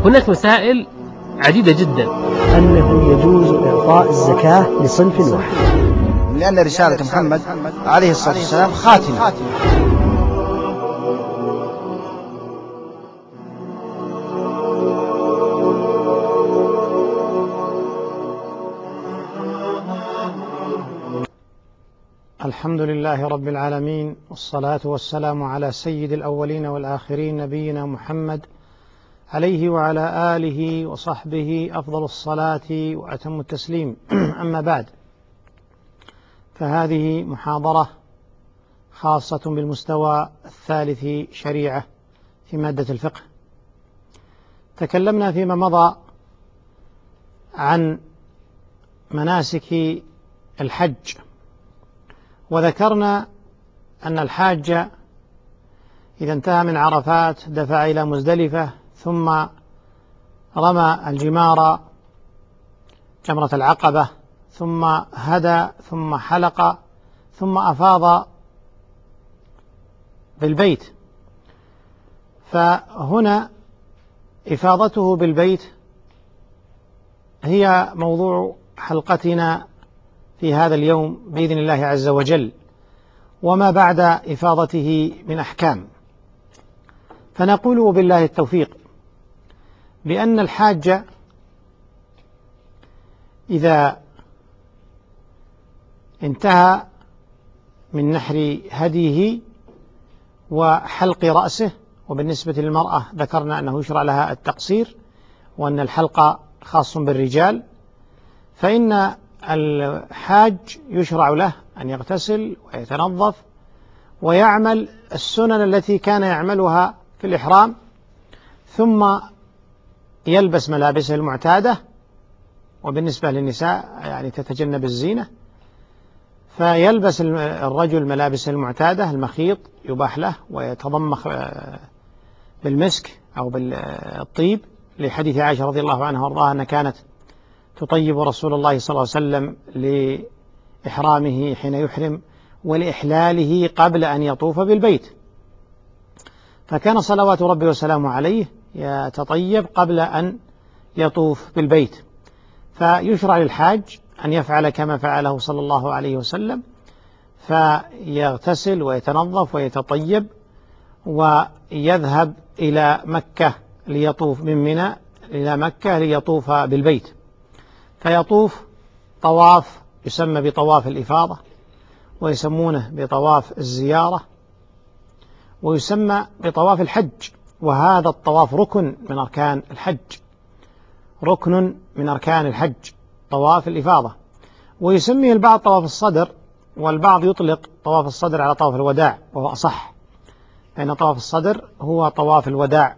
هناك مسائل عديدة جدا. أنه يجوز إعطاء الزكاة لصنف واحد، لأن رسالة محمد عليه الصلاة والسلام خاتمة. الحمد لله رب العالمين، والصلاة والسلام على سيد الأولين والآخرين نبينا محمد عليه وعلى آله وصحبه أفضل الصلاة وأتم التسليم. أما بعد، فهذه محاضرة خاصة بالمستوى الثالث شريعة في مادة الفقه. تكلمنا فيما مضى عن مناسك الحج، وذكرنا أن الحاج إذا انتهى من عرفات دفع إلى مزدلفة، ثم رمى الجمار جمرة العقبة، ثم هدى، ثم حلق، ثم أفاض بالبيت. فهنا إفاضته بالبيت هي موضوع حلقتنا في هذا اليوم بإذن الله عز وجل، وما بعد إفاضته من أحكام. فنقول وبالله التوفيق بأن الحاج إذا انتهى من نحر هديه وحلق رأسه، وبالنسبة للمرأة ذكرنا أنه يشرع لها التقصير، وأن الحلق خاص بالرجال، فإن الحاج يشرع له أن يغتسل ويتنظف ويعمل السنن التي كان يعملها في الإحرام، ثم يلبس ملابسه المعتادة، وبالنسبة للنساء يعني تتجنب الزينة، فيلبس الرجل ملابسه المعتادة، المخيط يباح له، ويتضمخ بالمسك أو بالطيب، لحديث عائشة رضي الله عنها وارضاها أن كانت تطيب رسول الله صلى الله عليه وسلم لإحرامه حين يحرم ولإحلاله قبل أن يطوف بالبيت، فكان صلوات ربي وسلامه عليه يتطيب قبل أن يطوف بالبيت. فيشرع للحاج أن يفعل كما فعله صلى الله عليه وسلم، فيغتسل ويتنظف ويتطيب ويذهب إلى مكة ليطوف من منى إلى مكة ليطوف بالبيت، فيطوف طواف يسمى بطواف الإفاضة، ويسمونه بطواف الزيارة، ويسمى بطواف الحج. وهذا الطواف ركن من أركان الحج، ركن من أركان الحج، طواف الإفاضة. ويسميه البعض طواف الصدر، والبعض يطلق طواف الصدر على طواف الوداع، وهو أصح، لأن طواف الصدر هو طواف الوداع.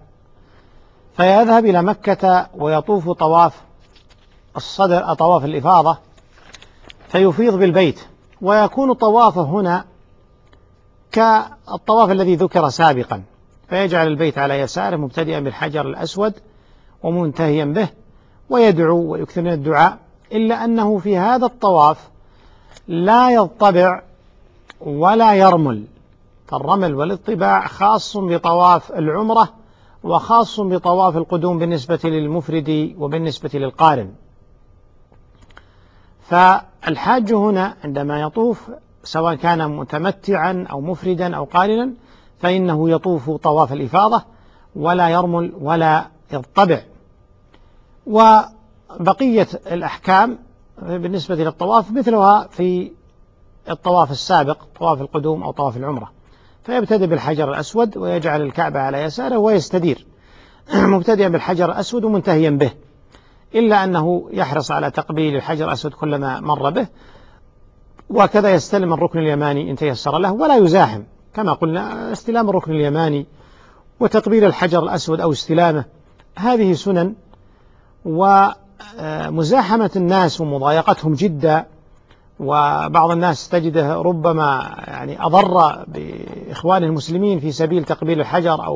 فيذهب إلى مكة ويطوف طواف الصدر، طواف الإفاضة، فيفيض بالبيت، ويكون طوافه هنا كالطواف الذي ذكر سابقا، فيجعل البيت على يساره مبتدئا بالحجر الأسود ومنتهيا به، ويدعو ويكثر من الدعاء، إلا أنه في هذا الطواف لا يضطبع ولا يرمل، فالرمل والاضطباع خاص بطواف العمرة وخاص بطواف القدوم بالنسبة للمفرد وبالنسبة للقارن. فالحاج هنا عندما يطوف سواء كان متمتعا أو مفردا أو قارنا، فإنه يطوف طواف الإفاضة ولا يرمل ولا يضطبع. وبقية الأحكام بالنسبة للطواف مثلها في الطواف السابق، طواف القدوم أو طواف العمرة، فيبتدئ بالحجر الأسود ويجعل الكعبة على يساره ويستدير مبتدئا بالحجر الأسود ومنتهيا به، إلا أنه يحرص على تقبيل الحجر الأسود كلما مر به، وكذا يستلم الركن اليماني إن تيسر له، ولا يزاحم. كما قلنا استلام الركن اليماني وتقبيل الحجر الأسود أو استلامه هذه سنن، ومزاحمة الناس ومضايقتهم جدا، وبعض الناس تجده ربما يعني أضر بإخوانه المسلمين في سبيل تقبيل الحجر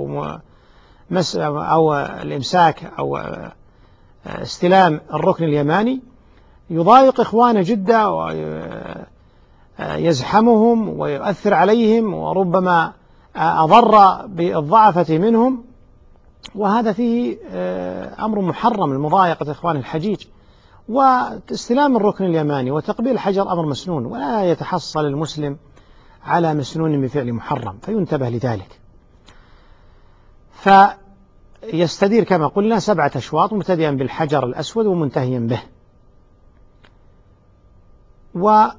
أو الإمساك أو استلام الركن اليماني، يضايق إخوانه جدا ويزحمهم ويؤثر عليهم، وربما أضر بالضعفة منهم، وهذا فيه أمر محرم، المضايقة إخوان الحجيج. واستلام الركن اليماني وتقبيل الحجر أمر مسنون، ولا يتحصل المسلم على مسنون بفعل محرم، فينتبه لذلك. فيستدير كما قلنا 7 أشواط، مبتدئا بالحجر الأسود ومنتهيا به. وإذا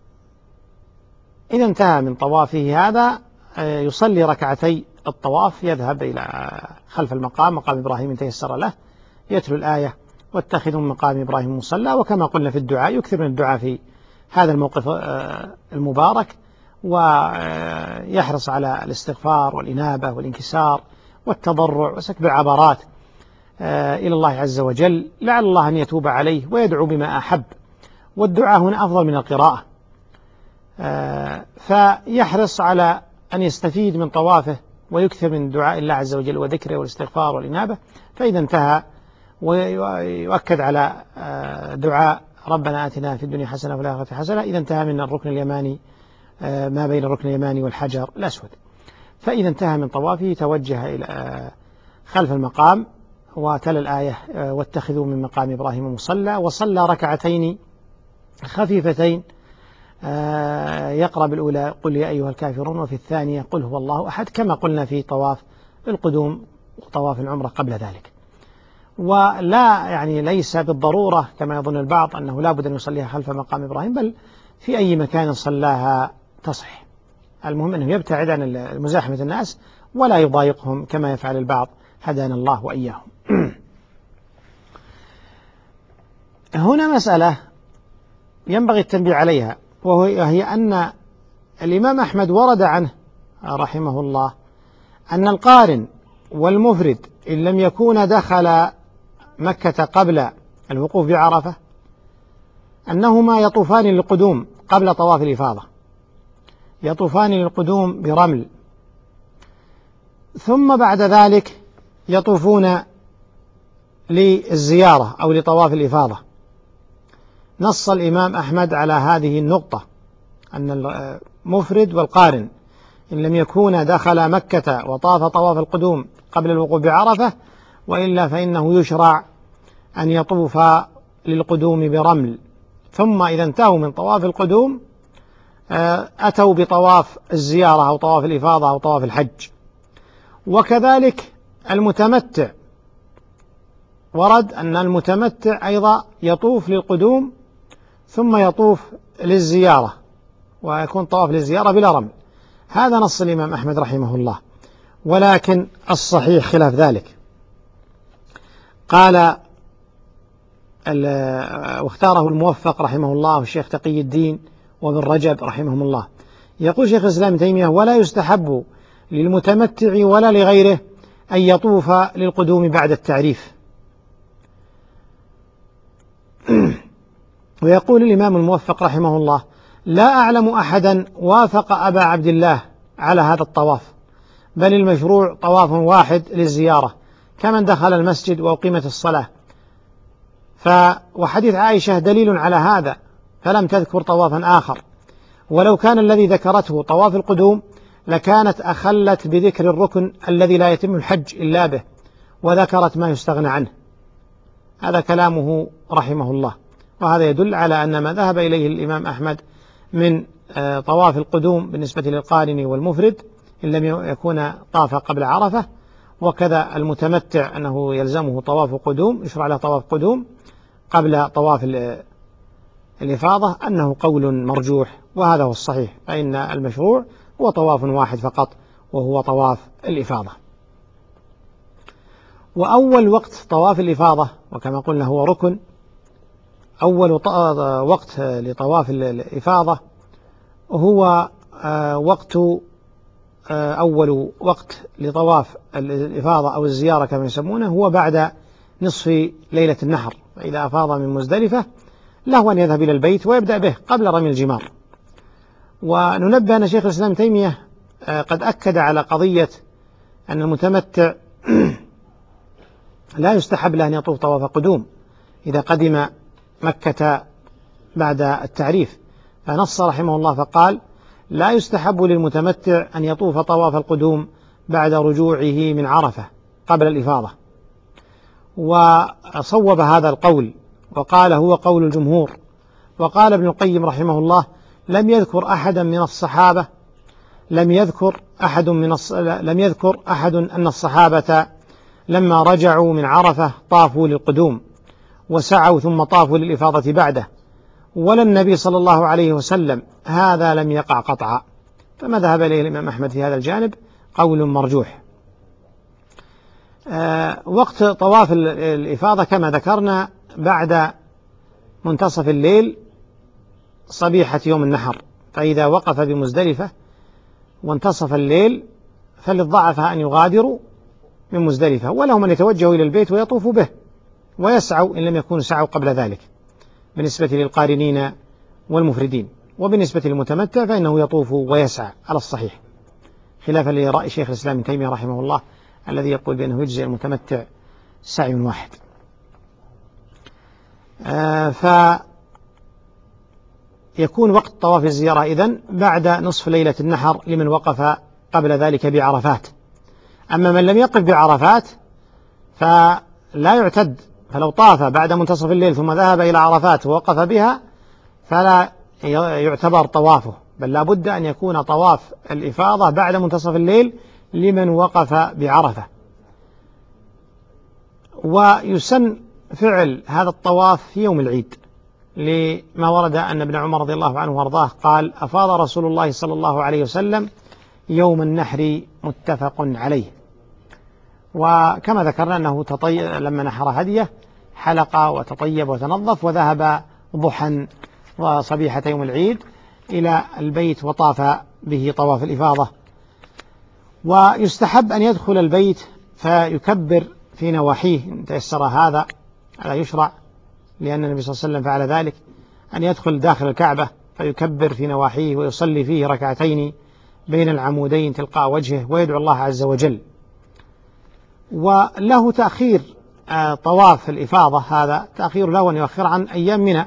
انتهى من طوافه هذا يصلي ركعتي الطواف، يذهب إلى خلف المقام، مقام إبراهيم إن تيسر له، يتلو الآية واتخذوا من مقام إبراهيم مصلى. وكما قلنا في الدعاء، يكثر من الدعاء في هذا الموقف المبارك، ويحرص على الاستغفار والإنابة والانكسار والتضرع وسكب العبرات إلى الله عز وجل، لعل الله أن يتوب عليه، ويدعو بما أحب. والدعاء هنا أفضل من القراءة، فيحرص على أن يستفيد من طوافه ويكثر من دعاء الله عز وجل وذكره والاستغفار والإنابة. فإذا انتهى ويؤكد على دعاء ربنا آتنا في الدنيا حسنة وفي الآخرة حسنة، إذا انتهى من الركن اليماني ما بين الركن اليماني والحجر الأسود. فإذا انتهى من طوافه توجه إلى خلف المقام وتلا الآية واتخذوا من مقام إبراهيم مصلى، وصلى ركعتين خفيفتين، يقرأ بالأولى قل يا أيها الكافرون، وفي الثانية قل هو الله أحد، كما قلنا في طواف القدوم وطواف العمرة قبل ذلك. ولا يعني ليس بالضرورة كما يظن البعض أنه لا بد أن يصليها خلف مقام إبراهيم، بل في أي مكان صلاها تصح. المهم أنه يبتعد عن مزاحمة الناس ولا يضايقهم كما يفعل البعض، هدانا الله وإياهم. هنا مسألة ينبغي التنبيه عليها، وهي أن الإمام أحمد ورد عنه رحمه الله أن القارن والمفرد إن لم يكون دخل مكة قبل الوقوف بعرفة أنهما يطوفان للقدوم قبل طواف الإفاضة، يطوفان للقدوم برمل، ثم بعد ذلك يطوفون للزيارة أو لطواف الإفاضة. نص الإمام أحمد على هذه النقطة، أن المفرد والقارن إن لم يكون دخل مكة وطاف طواف القدوم قبل الوقوف بعرفة، وإلا فإنه يشرع أن يطوف للقدوم برمل، ثم إذا انتهوا من طواف القدوم أتوا بطواف الزيارة أو طواف الإفاضة أو طواف الحج. وكذلك المتمتع، ورد أن المتمتع أيضا يطوف للقدوم ثم يطوف للزيارة، ويكون طواف للزيارة بلا رمل. هذا نص الإمام أحمد رحمه الله، ولكن الصحيح خلاف ذلك. قال واختاره الموفق رحمه الله والشيخ تقي الدين وابن رجب رحمهم الله. يقول شيخ الإسلام ابن تيمية: ولا يستحب للمتمتع ولا لغيره أن يطوف للقدوم بعد التعريف. ويقول الإمام الموفق رحمه الله: لا أعلم أحدا وافق أبا عبد الله على هذا الطواف، بل المشروع طواف واحد للزيارة كمن دخل المسجد وأقيمت الصلاة. وحديث عائشة دليل على هذا، فلم تذكر طوافا آخر، ولو كان الذي ذكرته طواف القدوم لكانت أخلت بذكر الركن الذي لا يتم الحج إلا به، وذكرت ما يستغنى عنه. هذا كلامه رحمه الله، وهذا يدل على أن ما ذهب إليه الإمام أحمد من طواف القدوم بالنسبة للقارن والمفرد إن لم يكون طاف قبل عرفة، وكذا المتمتع أنه يلزمه طواف قدوم، يشرع له طواف قدوم قبل طواف الإفاضة، أنه قول مرجوح، وهذا هو الصحيح، فإن المشروع هو طواف واحد فقط، وهو طواف الإفاضة. وأول وقت طواف الإفاضة، وكما قلنا هو ركن، أول وقت لطواف الإفاضة هو أول وقت لطواف الإفاضة أو الزيارة كما يسمونه هو بعد نصف ليلة النحر. فإذا أفاض من مزدلفة له أن يذهب إلى البيت ويبدأ به قبل رمي الجمار. وننبه أن شيخ الإسلام تيمية قد أكد على قضية أن المتمتع لا يستحب له أن يطوف طواف قدوم إذا قدم مكة بعد التعريف، فنص رحمه الله فقال: لا يستحب للمتمتع أن يطوف طواف القدوم بعد رجوعه من عرفة، قبل الإفاضة، وصوب هذا القول وقال هو قول الجمهور. وقال ابن القيم رحمه الله لم يذكر أحد أن الصحابة لما رجعوا من عرفة طافوا للقدوم وسعوا ثم طافوا للإفاضة بعده، ولا النبي صلى الله عليه وسلم، هذا لم يقع قطعا. فما ذهب إليه الإمام أحمد في هذا الجانب قول مرجوح. وقت طواف الإفاضة كما ذكرنا بعد منتصف الليل صبيحة يوم النحر، فإذا وقف بمزدلفة وانتصف الليل فللضعفاء أن يغادروا من مزدلفة، ولهم أن يتوجهوا إلى البيت ويطوفوا به ويسعوا إن لم يكونوا سعوا قبل ذلك بالنسبة للقارنين والمفردين. وبالنسبة للمتمتع فإنه يطوف ويسعى على الصحيح، خلافا لرأي شيخ الإسلام ابن تيمية رحمه الله الذي يقول بأنه يجزي المتمتع سعي واحد. فيكون وقت طواف الزيارة إذن بعد نصف ليلة النحر لمن وقف قبل ذلك بعرفات. أما من لم يقف بعرفات فلا يعتد، فلو طاف بعد منتصف الليل ثم ذهب إلى عرفات ووقف بها فلا يعتبر طوافه، بل لا بد أن يكون طواف الإفاضة بعد منتصف الليل لمن وقف بعرفة. ويسن فعل هذا الطواف في يوم العيد، لما ورد أن ابن عمر رضي الله عنه وارضاه قال أفاض رسول الله صلى الله عليه وسلم يوم النحر متفق عليه. وكما ذكرنا أنه لما نحر هديه حلق وتطيب وتنظف وذهب ضحى وصبيحة يوم العيد إلى البيت وطاف به طواف الإفاضة. ويستحب أن يدخل البيت فيكبر في نواحيه إن تيسر هذا يشرع، لأن النبي صلى الله عليه وسلم فعل ذلك، أن يدخل داخل الكعبة فيكبر في نواحيه ويصلي فيه ركعتين بين العمودين تلقاء وجهه ويدعو الله عز وجل. وله تأخير طواف الإفاضة، هذا تأخير له أن يؤخر عن أيام منى،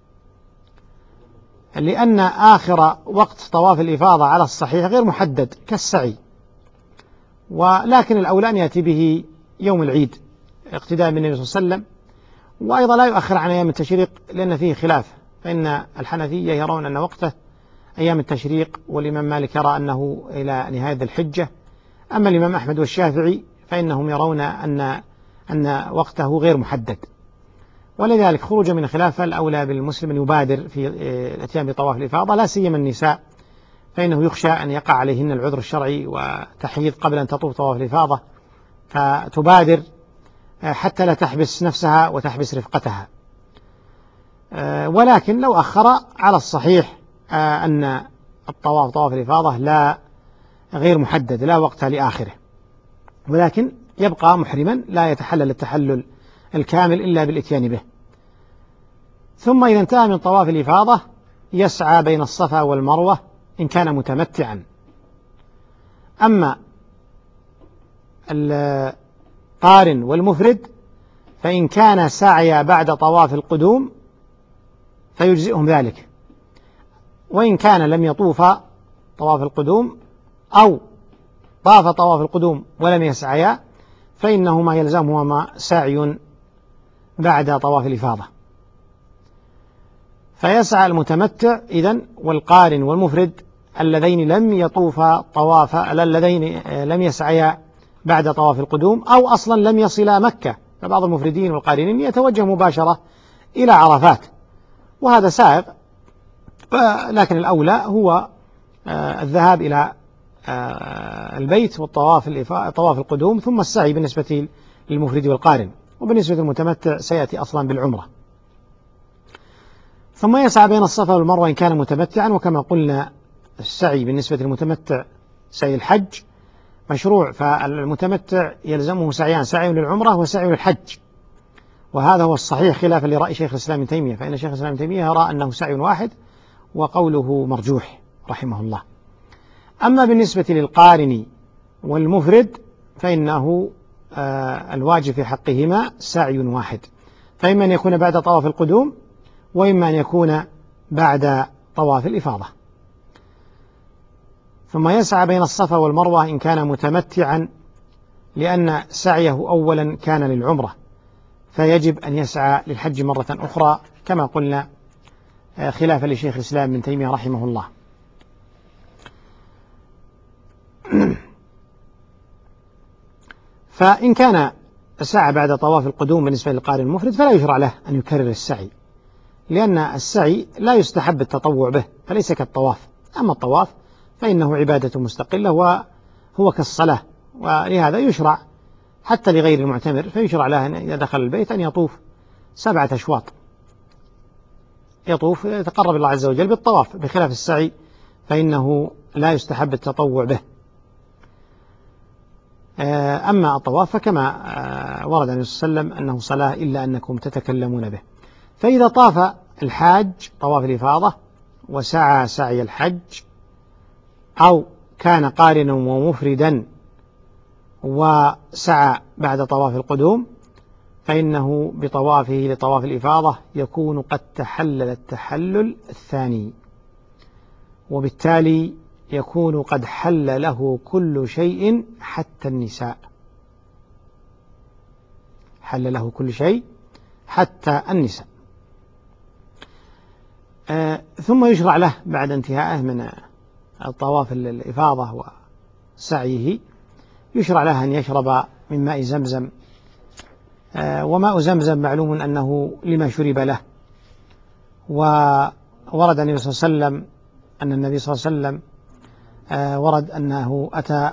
لأن آخر وقت طواف الإفاضة على الصحيح غير محدد كالسعي، ولكن الأولى أن يأتي به يوم العيد اقتداء بالنبي صلى الله عليه وسلم. وأيضا لا يؤخر عن أيام التشريق لأن فيه خلاف، فإن الحنفية يرون أن وقته أيام التشريق، والإمام مالك يرى أنه إلى نهاية ذي الحجة. أما الإمام أحمد والشافعي فإنهم يرون أن وقته غير محدد، ولذلك خروجا من الخلاف الأولى بالمسلم أن يبادر في الاتيان بطواف الإفاضة، لا سيما النساء، فإنه يخشى أن يقع عليهن العذر الشرعي وتحييض قبل أن تطوف طواف الإفاضة، فتبادر حتى لا تحبس نفسها وتحبس رفقتها. ولكن لو أخر على الصحيح أن طواف الإفاضة لا غير محدد، لا وقت لآخره، ولكن يبقى محرما لا يتحلل التحلل الكامل إلا بالإتيان به. ثم إذا انتهى من طواف الإفاضة يسعى بين الصفا والمروة إن كان متمتعا. أما القارن والمفرد فإن كان سعي بعد طواف القدوم فيجزئهم ذلك، وإن كان لم يطوف طواف القدوم أو طاف طواف القدوم ولم يسعيا فإنهما يلزمهما سعي بعد طواف الإفاضة. فيسعى المتمتع إذن والقارن والمفرد اللذين لم يسعيا بعد طواف القدوم أو أصلا لم يصلا مكة، فبعض المفردين والقارنين يتوجه مباشرة إلى عرفات، وهذا سائغ، لكن الأولى هو الذهاب إلى البيت طواف القدوم ثم السعي بالنسبة للمفرد والقارن. وبالنسبة للمتمتع سيأتي أصلا بالعمرة. ثم يسعى بين الصفا والمروة إن كان متمتعا، وكما قلنا السعي بالنسبة للمتمتع سعي الحج مشروع، فالمتمتع يلزمه سعيان، سعي للعمرة وسعي للحج، وهذا هو الصحيح خلافا لرأي شيخ الإسلام ابن تيمية، فإن شيخ الإسلام ابن تيمية يرى أنه سعي واحد وقوله مرجوح رحمه الله. أما بالنسبة للقارن والمفرد فإنه الواجب في حقهما سعي واحد، فإما أن يكون بعد طواف القدوم وإما أن يكون بعد طواف الإفاضة. ثم يسعى بين الصفا والمروة إن كان متمتعا لأن سعيه أولا كان للعمرة، فيجب أن يسعى للحج مرة أخرى كما قلنا، خلافا لشيخ الإسلام ابن تيمية رحمه الله. فإن كان سعى بعد طواف القدوم بالنسبة للقارئ المفرد فلا يشرع له أن يكرر السعي، لأن السعي لا يستحب التطوع به، فليس كالطواف. أما الطواف فإنه عبادة مستقلة وهو كالصلاة، ولهذا يشرع حتى لغير المعتمر، فيشرع له إذا دخل البيت أن يطوف 7 أشواط، يطوف يتقرب الله عز وجل بالطواف، بخلاف السعي فإنه لا يستحب التطوع به. أما الطواف فكما ورد عن النبي صلى الله عليه وسلم أنه صلاة إلا أنكم تتكلمون به. فإذا طاف الحاج طواف الإفاضة وسعى سعي الحج، أو كان قارنا ومفردا وسعى بعد طواف القدوم، فإنه بطوافه لطواف الإفاضة يكون قد تحلل التحلل الثاني، وبالتالي يكون قد حل له كل شيء حتى النساء، حل له كل شيء حتى النساء. ثم يشرع له بعد انتهائه من الطواف الإفاضة وسعيه، يشرع له أن يشرب من ماء زمزم، وماء زمزم معلوم أنه لما شرب له. وورد النبي صلى الله عليه وسلم أن النبي صلى الله عليه وسلم ورد أنه أتى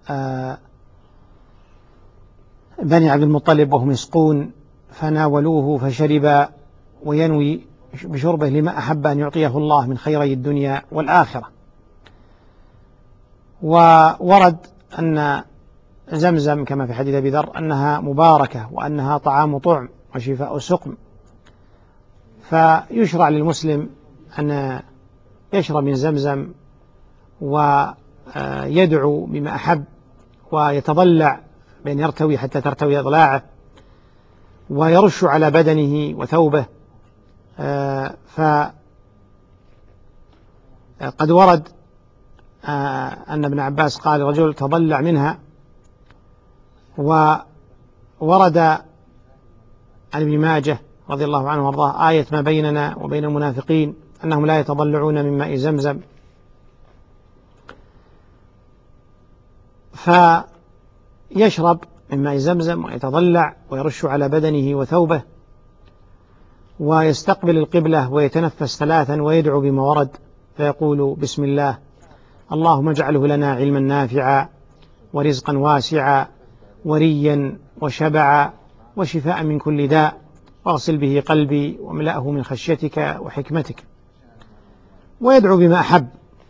بني عبد المطلب وهم يسقون فناولوه فشرب، وينوي بشربه لما أحب أن يعطيه الله من خيري الدنيا والآخرة. وورد أن زمزم كما في حديث أبي ذر أنها مباركة وأنها طعام طعم وشفاء سقم، فيشرع للمسلم أن يشرب من زمزم ويدعو بما أحب، ويتضلع بأن يرتوي حتى ترتوي أضلاعه، ويرش على بدنه وثوبه. فقد ورد أن ابن عباس قال رجل تضلع منها. وورد عن ابن ماجه رضي الله عنه وارضاه آية ما بيننا وبين المنافقين أنهم لا يتضلعون من ماء زمزم، فيشرب من ماء زمزم ويتضلع ويرش على بدنه وثوبه، ويستقبل القبلة ويتنفس 3 ويدعو بما ورد، فيقول بسم الله اللهم اجعله لنا علما نافعا ورزقا واسعا وريا وشبعا وشفاء من كل داء، واغسل به قلبي واملأه من خشيتك وحكمتك، ويدعو بما أحب.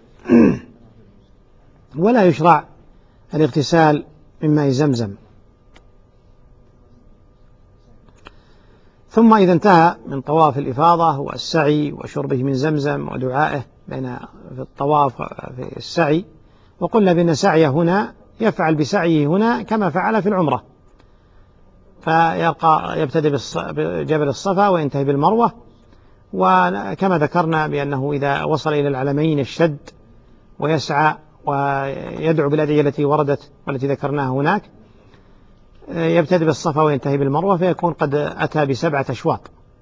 ولا يشرع الاغتسال من ماء زمزم. ثم إذا انتهى من طواف الإفاضة والسعي وشربه من زمزم ودعائه بين في الطواف في السعي، وقلنا بأن سعيه هنا يفعل بسعيه هنا كما فعل في العمرة، فيبتدئ بجبل الصفا وينتهي بالمروة، وكما ذكرنا بأنه إذا وصل إلى العلمين الشد ويسعى ويدعو بالأدعية التي وردت والتي ذكرناها هناك، يبتدئ بالصفا وينتهي بالمروة، فيكون قد أتى ب7 أشواط.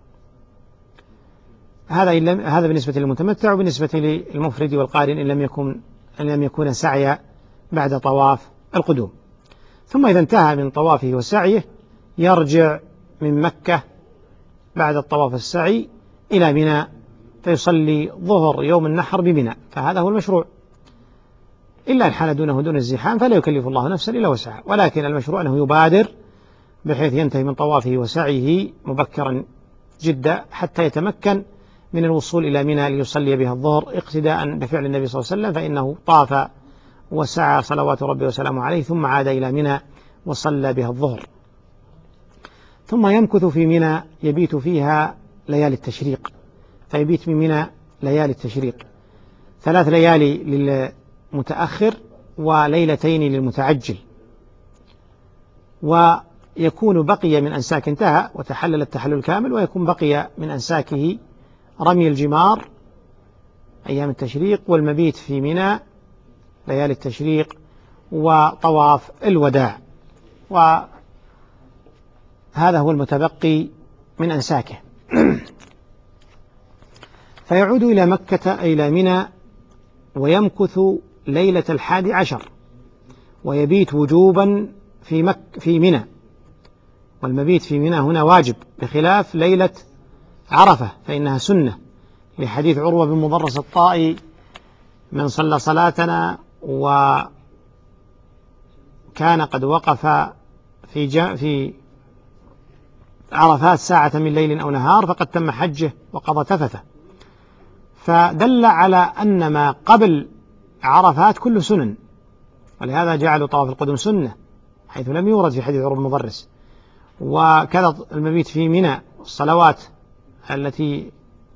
هذا بالنسبة للمتمتع، وبالنسبة للمفرد والقارن إن لم يكون سعيا بعد طواف القدوم. ثم إذا انتهى من طوافه وسعيه يرجع من مكة بعد الطواف السعي إلى منى، فيصلي ظهر يوم النحر بمنى، فهذا هو المشروع، إلا الحال دون الزحام فلا يكلف الله نفسا إلا وسعها، ولكن المشروع أنه يبادر بحيث ينتهي من طوافه وسعيه مبكرا جدا حتى يتمكن من الوصول إلى منى ليصلي بها الظهر اقتداء بفعل النبي صلى الله عليه وسلم، فإنه طاف وسعى صلوات ربي وسلامه عليه ثم عاد إلى منى وصلى بها الظهر. ثم يمكث في منى يبيت فيها ليالي التشريق، فيبيت من منى ليالي التشريق 3 ليالي للمتأخر وليلتين للمتعجل، ويكون بقي من أنساك انتهى وتحلل التحلل الكامل، ويكون بقي من أنساكه رمي الجمار أيام التشريق والمبيت في منى ليالي التشريق وطواف الوداع. وهذا هو المتبقي من أنساكه. فيعود إلى مكة إلى منى ويمكث ليلة 11 ويبيت وجوبا في منى، والمبيت في منى هنا واجب بخلاف ليلة عرفة فإنها سنة، لحديث عروة بن مضرس الطائي: من صلى صلاتنا وكان قد وقف في عرفات ساعة من ليل أو نهار فقد تم حجه وقضى تفثه. فدل على أن ما قبل عرفات كله سنن، ولهذا جعلوا طواف القدوم سنة حيث لم يورد في حديث عروة بن مضرس. وكذا المبيت في منى، الصلوات التي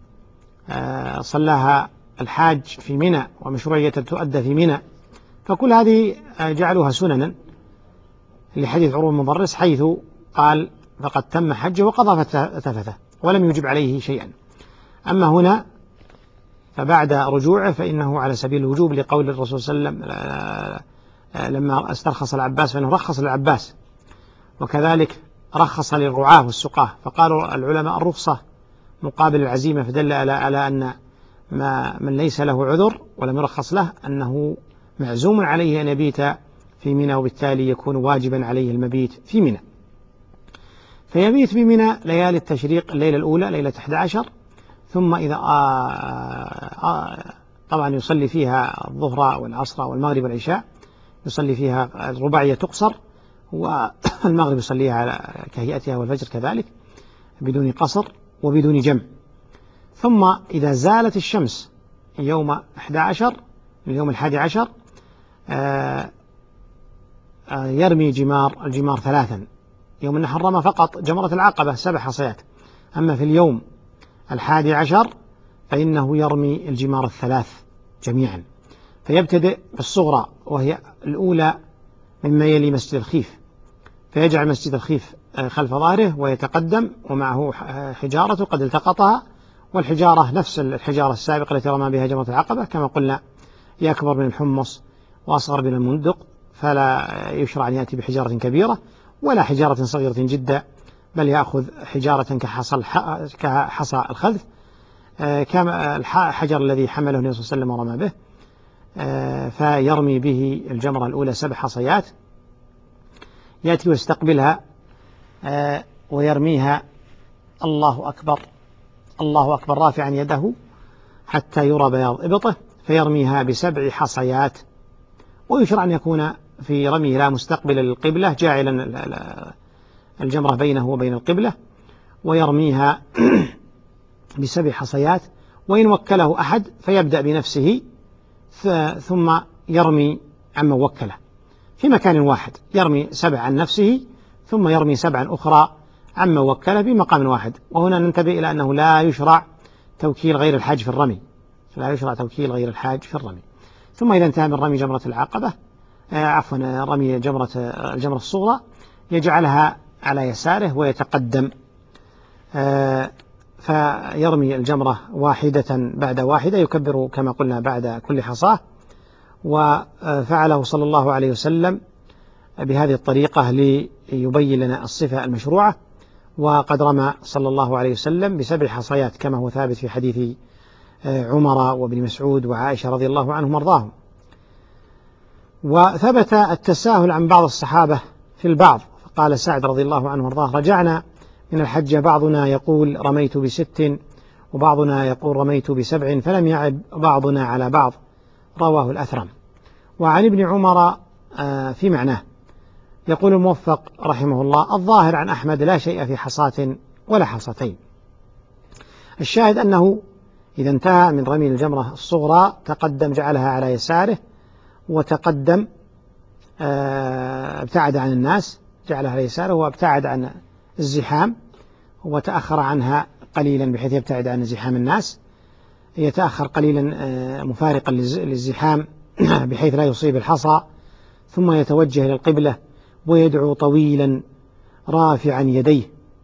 صلاها الحاج في منى ومشروعية تؤدى في منى، فكل هذه جعلوها سننا لحديث عروة بن مضرس حيث قال: فقد تم حجه وقضى تفثه، ولم يجب عليه شيئا. أما هنا فبعد رجوعه فإنه على سبيل الوجوب، لقول الرسول صلى الله عليه وسلم لما استرخص العباس فإنه رخص للعباس، وكذلك رخص للرعاة والسقاة. فقالوا العلماء الرخصة مقابل العزيمة، فدل على أن من ليس له عذر ولم يرخص له أنه معزوم عليه أن يبيت في منى، وبالتالي يكون واجبا عليه المبيت في منى. فيبيت في منى ليالي التشريق، الليلة الأولى ليلة 11، ثم إذا طبعا يصلي فيها الظهر والعصر والمغرب والعشاء، يصلي فيها الرباعية تقصر، والمغرب يصليها كهيئتها والفجر كذلك بدون قصر وبدون جمع. ثم إذا زالت الشمس يوم 11 اليوم 11 يرمي الجمار 3. يوم النحر رمى فقط جمرة العقبة 7 حصيات، أما في اليوم 11 فإنه يرمي الجمار 3 جميعا. فيبتدئ بالصغرى وهي الأولى مما يلي مسجد الخيف، فيجعل مسجد الخيف خلف ظهره ويتقدم ومعه حجارة قد التقطها، والحجارة نفس الحجارة السابقة التي رمى بها جمرة العقبة كما قلنا، هي أكبر من الحمص وأصغر من المندق، فلا يشرع أن يأتي بحجارة كبيرة ولا حجارة صغيرة جدا، بل يأخذ حجارة كحصى الخلف كما الحجر الذي حمله النبي صلى الله عليه وسلم ورمى به، فيرمي به الجمرة الأولى 7 حصيات، يأتي ويستقبلها ويرميها الله أكبر الله أكبر رافعا يده حتى يرى بياض إبطه، فيرميها ب7 حصيات. ويشرع أن يكون في رميه لا مستقبل للقبلة، جاعلا الجمرة بينه وبين القبلة، ويرميها ب7 حصيات. وإن وكله أحد فيبدأ بنفسه ثم يرمي عمن وكله في مكان واحد، يرمي 7 عن نفسه ثم يرمي 7 أخرى عمن وكله بمقام واحد. وهنا ننتبه إلى أنه لا يشرع توكيل غير الحاج في الرمي، لا يشرع توكيل غير الحاج في الرمي. ثم إذا انتهى من رمي جمرة العقبة رمي الجمرة الصغرى، يجعلها على يساره ويتقدم، فيرمي الجمرة واحدة بعد واحدة، يكبر كما قلنا بعد كل حصاة. وفعله صلى الله عليه وسلم بهذه الطريقة ليبين لنا الصفة المشروعة. وقد رمى صلى الله عليه وسلم ب7 حصيات كما هو ثابت في حديث عمر وابن مسعود وعائشة رضي الله عنهم وارضاهم. وثبت التساهل عن بعض الصحابة في البعض، فقال سعد رضي الله عنه وارضاه: رجعنا من الحج بعضنا يقول رميت ب6 وبعضنا يقول رميت ب7 فلم يعب بعضنا على بعض، رواه الأثرم. وعن ابن عمر في معناه. يقول الموفق رحمه الله: الظاهر عن أحمد لا شيء في حصاة ولا حصتين. الشاهد أنه إذا انتهى من رمي الجمرة الصغرى تقدم، جعلها على يساره وتقدم، ابتعد عن الناس، جعلها على يساره وابتعد عن الزحام، وتأخر عنها قليلا بحيث يبتعد عن زحام الناس، يتأخر قليلا مفارقا للزحام بحيث لا يصيب الحصى، ثم يتوجه إلى القبلة ويدعو طويلا رافعا يديه،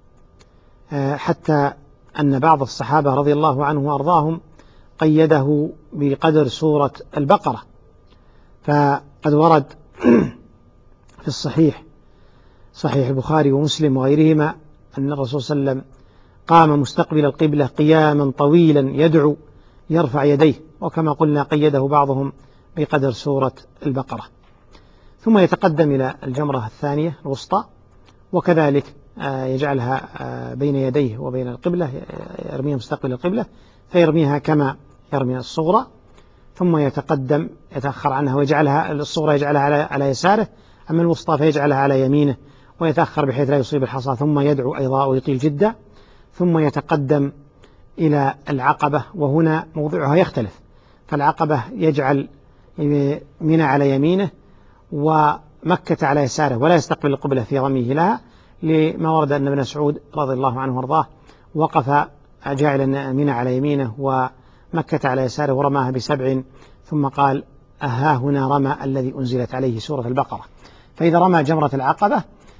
حتى أن بعض الصحابة رضي الله عنه وأرضاهم قيده بقدر سورة البقرة. فقد ورد في الصحيح صحيح البخاري ومسلم وغيرهما أن الرسول صلى الله عليه وسلم قام مستقبل القبلة قياما طويلا يدعو يرفع يديه، وكما قلنا قيده بعضهم بقدر سورة البقرة، ثم يتقدم إلى الجمرة الثانية الوسطى، وكذلك يجعلها بين يديه وبين القبلة، يرميها مستقبل القبلة فيرميها كما يرمي الصغرى، ثم يتقدم يتأخر عنها ويجعلها الصغرى يجعلها على يساره، أما الوسطى فيجعلها على يمينه ويتأخر بحيث لا يصيب الحصى، ثم يدعو أيضا ويطيل جدا، ثم يتقدم إلى العقبة، وهنا موضعها يختلف، فالعقبة يجعل منى على يمينه ومكة على يساره ولا يستقبل القبلة في رميه لها، لما ورد أن ابن مسعود رضي الله عنه وارضاه وقف جاعلا منى على يمينه ومكة على يساره ورماها ب7، ثم قال أها هنا رمى الذي أنزلت عليه سورة البقرة. فإذا رمى جمرة العقبة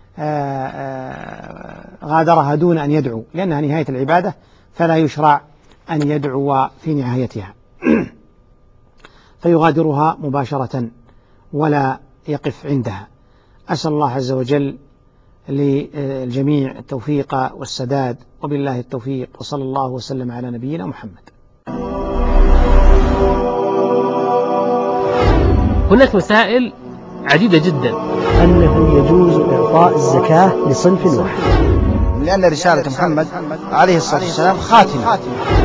غادرها دون أن يدعو، لأنها نهاية العبادة فلا يشرع أن يدعو في نهايتها فيغادرها مباشرة ولا يقف عندها. أسأل الله عز وجل للجميع التوفيق والسداد، وبالله التوفيق، وصلى الله وسلم على نبينا محمد. هناك مسائل عديدة جدا. أنه يجوز إعطاء الزكاة لصنف واحد، لأن رسالة محمد عليه الصلاة والسلام خاتمة